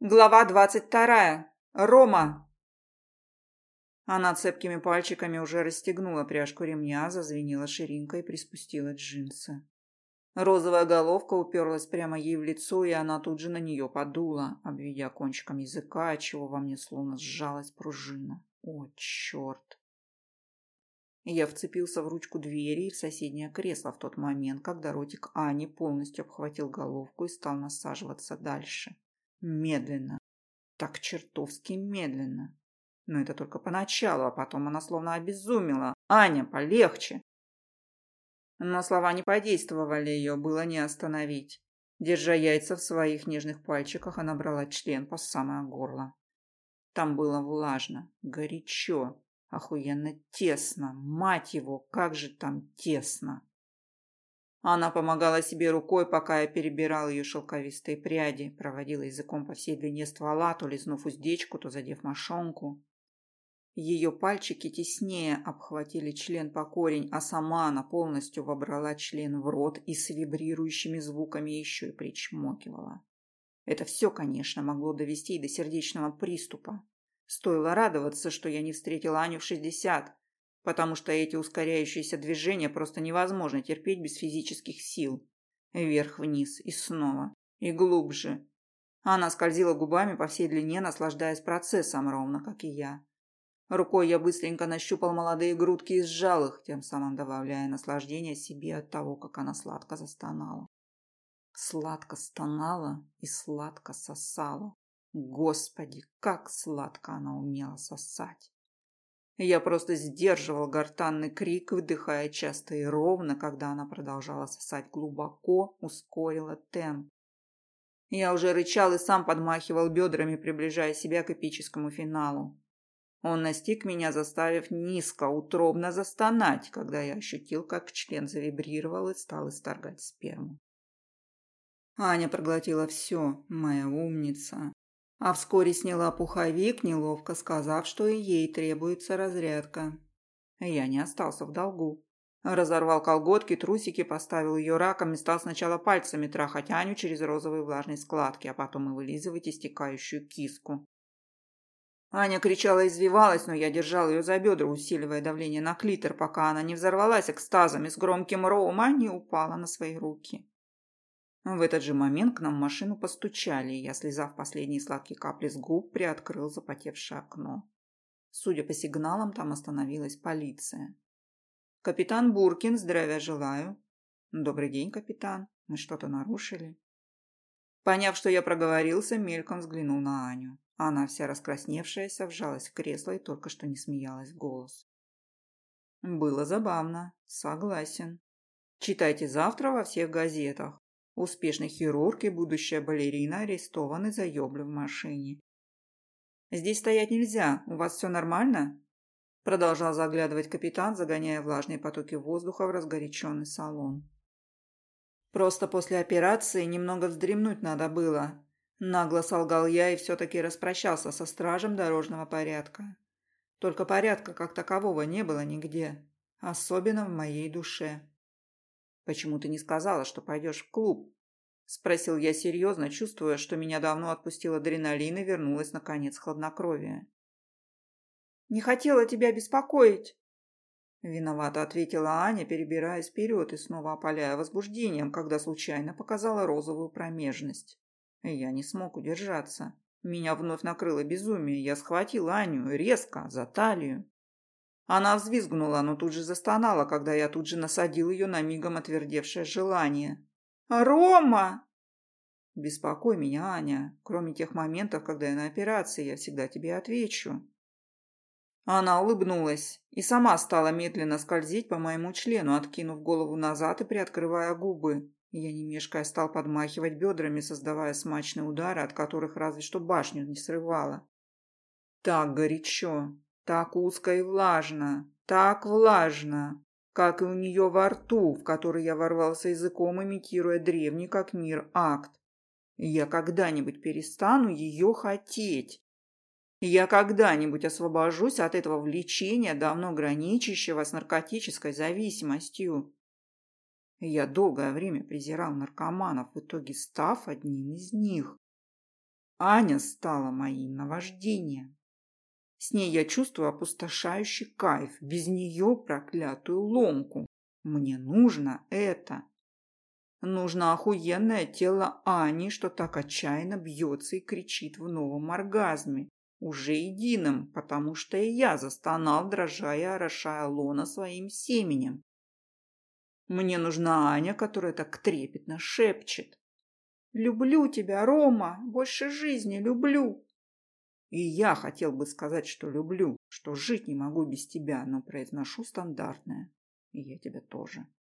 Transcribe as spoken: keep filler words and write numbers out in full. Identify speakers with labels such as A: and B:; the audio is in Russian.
A: Глава двадцать вторая. Рома. Она цепкими пальчиками уже расстегнула пряжку ремня, зазвенела ширинкой и приспустила джинсы. Розовая головка уперлась прямо ей в лицо, и она тут же на нее подула, обведя кончиком языка, отчего во мне словно сжалась пружина. О, черт! Я вцепился в ручку двери и в соседнее кресло в тот момент, когда ротик Ани полностью обхватил головку и стал насаживаться дальше. Медленно. Так чертовски медленно. Но это только поначалу, а потом она словно обезумела. «Аня, полегче!» Но слова не подействовали, ее было не остановить. Держа яйца в своих нежных пальчиках, она брала член по самое горло. Там было влажно, горячо, охуенно тесно. Мать его, как же там тесно! Она помогала себе рукой, пока я перебирал ее шелковистые пряди, проводила языком по всей длине ствола, то лизнув уздечку, то задев мошонку. Ее пальчики теснее обхватили член по корень, а сама она полностью вобрала член в рот и с вибрирующими звуками еще и причмокивала. Это все, конечно, могло довести и до сердечного приступа. Стоило радоваться, что я не встретила Аню в шестьдесят, потому что эти ускоряющиеся движения просто невозможно терпеть без физических сил. Вверх-вниз и снова, и глубже. Она скользила губами по всей длине, наслаждаясь процессом, ровно как и я. Рукой я быстренько нащупал молодые грудки и сжал их, тем самым добавляя наслаждение себе от того, как она сладко застонала. Сладко стонала и сладко сосала. Господи, как сладко она умела сосать! Я просто сдерживал гортанный крик, выдыхая часто и ровно, когда она продолжала сосать глубоко, ускорила темп. Я уже рычал и сам подмахивал бедрами, приближая себя к эпическому финалу. Он настиг меня, заставив низко, утробно застонать, когда я ощутил, как член завибрировал и стал исторгать сперму. Аня проглотила все, моя умница. А вскоре сняла пуховик, неловко сказав, что и ей требуется разрядка. Я не остался в долгу. Разорвал колготки, трусики, поставил ее раком и стал сначала пальцами трахать Аню через розовые влажные складки, а потом и вылизывать истекающую киску. Аня кричала и извивалась, но я держал ее за бедра, усиливая давление на клитор, пока она не взорвалась экстазом и с громким роум не упала на свои руки. В этот же момент к нам в машину постучали, и я, слезав последние сладкие капли с губ, приоткрыл запотевшее окно. Судя по сигналам, там остановилась полиция. «Капитан Буркин, здравия желаю». «Добрый день, капитан. Мы что-то нарушили?» Поняв, что я проговорился, мельком взглянул на Аню. Она, вся раскрасневшаяся, вжалась в кресло и только что не смеялась в голос. Было забавно. Согласен. Читайте завтра во всех газетах. Успешный хирург и будущая балерина арестованы за ёблю в машине. «Здесь стоять нельзя. У вас все нормально?» Продолжал заглядывать капитан, загоняя влажные потоки воздуха в разгоряченный салон. «Просто после операции немного вздремнуть надо было». Нагло солгал я и все-таки распрощался со стражем дорожного порядка. Только порядка как такового не было нигде, особенно в моей душе. «Почему ты не сказала, что пойдешь в клуб?» – спросил я серьезно, чувствуя, что меня давно отпустил адреналин и вернулось, наконец, хладнокровие. «Не хотела тебя беспокоить», – виновато ответила Аня, перебираясь вперед и снова опаляя возбуждением, когда случайно показала розовую промежность. Я не смог удержаться. Меня вновь накрыло безумие. Я схватил Аню резко, за талию. Она взвизгнула, но тут же застонала, когда я тут же насадил ее на мигом отвердевшее желание. «Рома!» «Беспокой меня, Аня. Кроме тех моментов, когда я на операции, я всегда тебе отвечу». Она улыбнулась и сама стала медленно скользить по моему члену, откинув голову назад и приоткрывая губы. Я, не мешкая, стал подмахивать бедрами, создавая смачные удары, от которых разве что башню не срывало. Так горячо, так узко и влажно, так влажно, как и у нее во рту, в который я ворвался языком, имитируя древний как мир акт. Я когда-нибудь перестану ее хотеть. Я когда-нибудь освобожусь от этого влечения, давно граничащего с наркотической зависимостью. Я долгое время презирал наркоманов, в итоге став одним из них. Аня стала моим наваждением. С ней я чувствую опустошающий кайф, без нее проклятую ломку. Мне нужно это. Нужно охуенное тело Ани, что так отчаянно бьется и кричит в новом оргазме, уже единым, потому что и я застонал, дрожа и орошая лона своим семенем. Мне нужна Аня, которая так трепетно шепчет: «Люблю тебя, Рома, больше жизни люблю». И я хотел бы сказать, что люблю, что жить не могу без тебя, но произношу стандартное. И я тебя тоже.